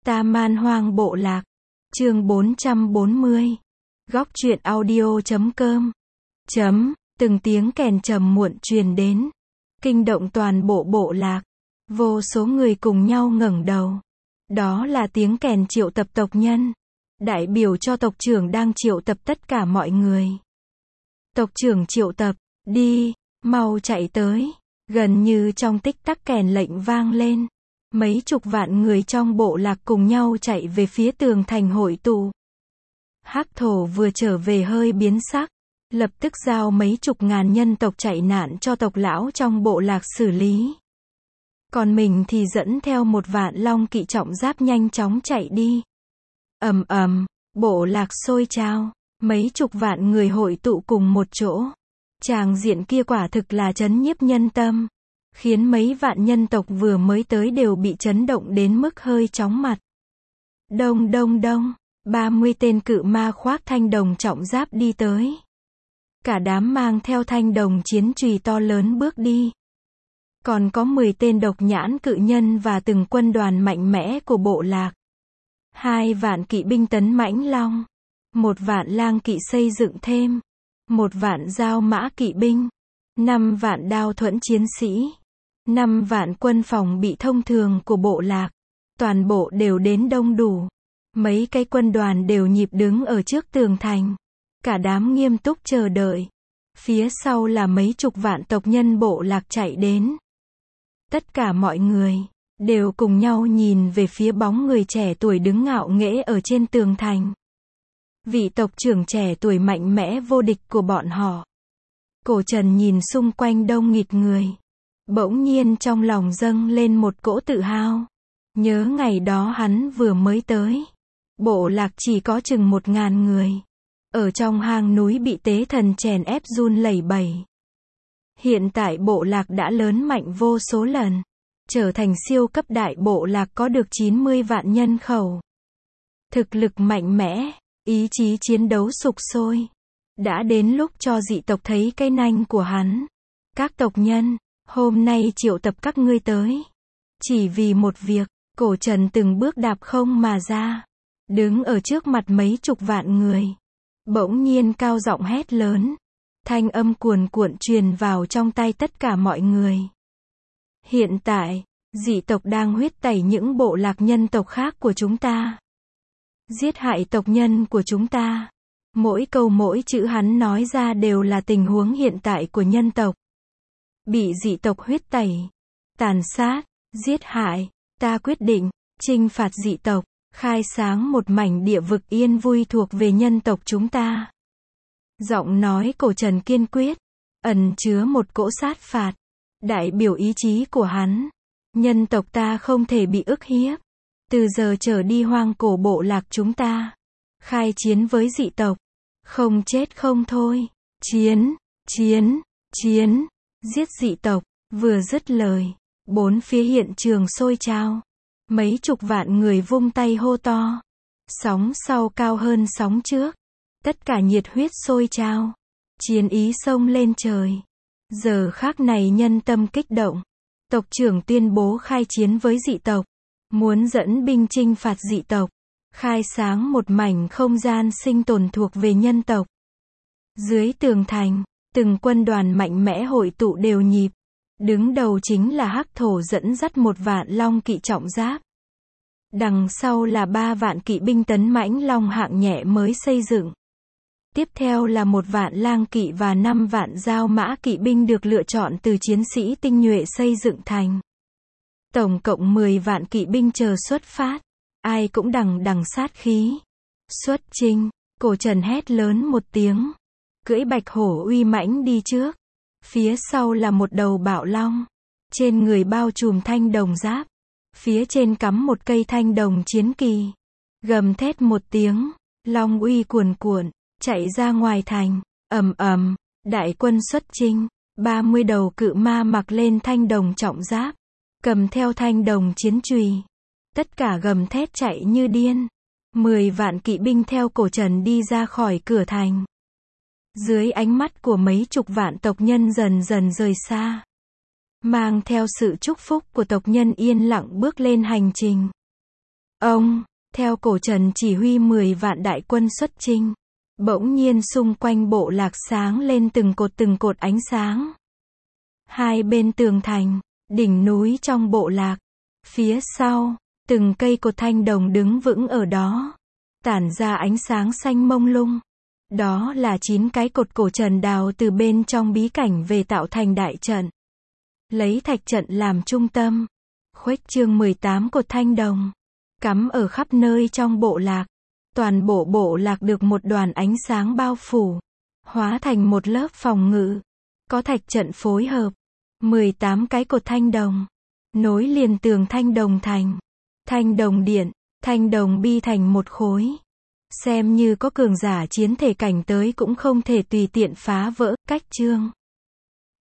Ta Man Hoang Bộ Lạc. Chương 440. Góc truyện audio.com. Từng tiếng kèn trầm muộn truyền đến, kinh động toàn bộ bộ lạc. Vô số người cùng nhau ngẩng đầu. Đó là tiếng kèn triệu tập tộc nhân, đại biểu cho tộc trưởng đang triệu tập tất cả mọi người. Tộc trưởng triệu tập, đi, mau chạy tới. Gần như trong tích tắc kèn lệnh vang lên, mấy chục vạn người trong bộ lạc cùng nhau chạy về phía tường thành hội tụ. Hắc thổ vừa trở về hơi biến sắc, lập tức giao mấy chục ngàn nhân tộc chạy nạn cho tộc lão trong bộ lạc xử lý. Còn mình thì dẫn theo 1 vạn long kỵ trọng giáp nhanh chóng chạy đi. Ầm ầm, bộ lạc sôi trào, mấy chục vạn người hội tụ cùng một chỗ. Tràng diện kia quả thực là chấn nhiếp nhân tâm, khiến mấy vạn nhân tộc vừa mới tới đều bị chấn động đến mức hơi chóng mặt. Đông đông đông, 30 tên cự ma khoác thanh đồng trọng giáp đi tới. Cả đám mang theo thanh đồng chiến chùy to lớn bước đi. Còn có 10 tên độc nhãn cự nhân và từng quân đoàn mạnh mẽ của bộ lạc. 2 vạn kỵ binh tấn mãnh long, 1 vạn lang kỵ xây dựng thêm, 1 vạn dao mã kỵ binh, 5 vạn đao thuẫn chiến sĩ, 5 vạn quân phòng bị thông thường của bộ lạc. Toàn bộ đều đến đông đủ. Mấy cái quân đoàn đều nhịp đứng ở trước tường thành. Cả đám nghiêm túc chờ đợi. Phía sau là mấy chục vạn tộc nhân bộ lạc chạy đến. Tất cả mọi người đều cùng nhau nhìn về phía bóng người trẻ tuổi đứng ngạo nghễ ở trên tường thành. Vị tộc trưởng trẻ tuổi mạnh mẽ vô địch của bọn họ. Cổ Trần nhìn xung quanh đông nghịt người, bỗng nhiên trong lòng dâng lên một cỗ tự hào. Nhớ ngày đó hắn vừa mới tới, bộ lạc chỉ có chừng 1000 người, ở trong hang núi bị tế thần chèn ép run lẩy bẩy. Hiện tại bộ lạc đã lớn mạnh vô số lần, trở thành siêu cấp đại bộ lạc có được 90 vạn nhân khẩu. Thực lực mạnh mẽ, ý chí chiến đấu sục sôi. Đã đến lúc cho dị tộc thấy cái nanh của hắn. Các tộc nhân, hôm nay triệu tập các ngươi tới, chỉ vì một việc. Cổ Trần từng bước đạp không mà ra, đứng ở trước mặt mấy chục vạn người, bỗng nhiên cao giọng hét lớn. Thanh âm cuồn cuộn truyền vào trong tai tất cả mọi người. Hiện tại, dị tộc đang huyết tẩy những bộ lạc nhân tộc khác của chúng ta, giết hại tộc nhân của chúng ta. Mỗi câu mỗi chữ hắn nói ra đều là tình huống hiện tại của nhân tộc. Bị dị tộc huyết tẩy, tàn sát, giết hại. Ta quyết định, chinh phạt dị tộc, khai sáng một mảnh địa vực yên vui thuộc về nhân tộc chúng ta. Giọng nói Cổ Trần kiên quyết, ẩn chứa một cỗ sát phạt, đại biểu ý chí của hắn. Nhân tộc ta không thể bị ức hiếp. Từ giờ trở đi hoang cổ bộ lạc chúng ta khai chiến với dị tộc, không chết không thôi. Chiến, chiến, chiến, giết dị tộc. Vừa dứt lời, bốn phía hiện trường sôi trào. Mấy chục vạn người vung tay hô to. Sóng sau cao hơn sóng trước. Tất cả nhiệt huyết sôi trào. Chiến ý xông lên trời. Giờ khắc này nhân tâm kích động. Tộc trưởng tuyên bố khai chiến với dị tộc. Muốn dẫn binh chinh phạt dị tộc. Khai sáng một mảnh không gian sinh tồn thuộc về nhân tộc. Dưới tường thành, từng quân đoàn mạnh mẽ hội tụ đều nhịp. Đứng đầu chính là Hắc thổ dẫn dắt 1 vạn long kỵ trọng giáp. Đằng sau là 3 vạn kỵ binh tấn mãnh long hạng nhẹ mới xây dựng. Tiếp theo là 1 vạn lang kỵ và 5 vạn dao mã kỵ binh được lựa chọn từ chiến sĩ tinh nhuệ xây dựng thành. Tổng cộng 10 vạn kỵ binh chờ xuất phát. Ai cũng đằng đằng sát khí. Xuất chinh, Cổ Trần hét lớn một tiếng. Cưỡi bạch hổ uy mãnh đi trước. Phía sau là một đầu bạo long. Trên người bao trùm thanh đồng giáp. Phía trên cắm một cây thanh đồng chiến kỳ. Gầm thét một tiếng, long uy cuồn cuộn, chạy ra ngoài thành. Ầm ầm, đại quân xuất chinh. 30 đầu cự ma mặc lên thanh đồng trọng giáp, cầm theo thanh đồng chiến chùy. Tất cả gầm thét chạy như điên. 10 vạn kỵ binh theo Cổ Trần đi ra khỏi cửa thành. Dưới ánh mắt của mấy chục vạn tộc nhân dần dần rời xa. Mang theo sự chúc phúc của tộc nhân yên lặng bước lên hành trình. Ông, theo cổ trần chỉ huy 10 vạn đại quân xuất chinh. Bỗng nhiên xung quanh bộ lạc sáng lên từng cột ánh sáng. Hai bên tường thành, đỉnh núi trong bộ lạc. Phía sau, từng cây cột thanh đồng đứng vững ở đó. Tản ra ánh sáng xanh mông lung. Đó là 9 cái cột cổ trần đào từ bên trong bí cảnh về tạo thành đại trận. Lấy thạch trận làm trung tâm. Khuếch trương 18 cột thanh đồng. Cắm ở khắp nơi trong bộ lạc. Toàn bộ bộ lạc được một đoàn ánh sáng bao phủ. Hóa thành một lớp phòng ngự. Có thạch trận phối hợp. 18 cái cột thanh đồng. Nối liền tường thanh đồng thành. Thanh đồng điện, thanh đồng bi thành một khối. Xem như có cường giả chiến thể cảnh tới cũng không thể tùy tiện phá vỡ. Cách chương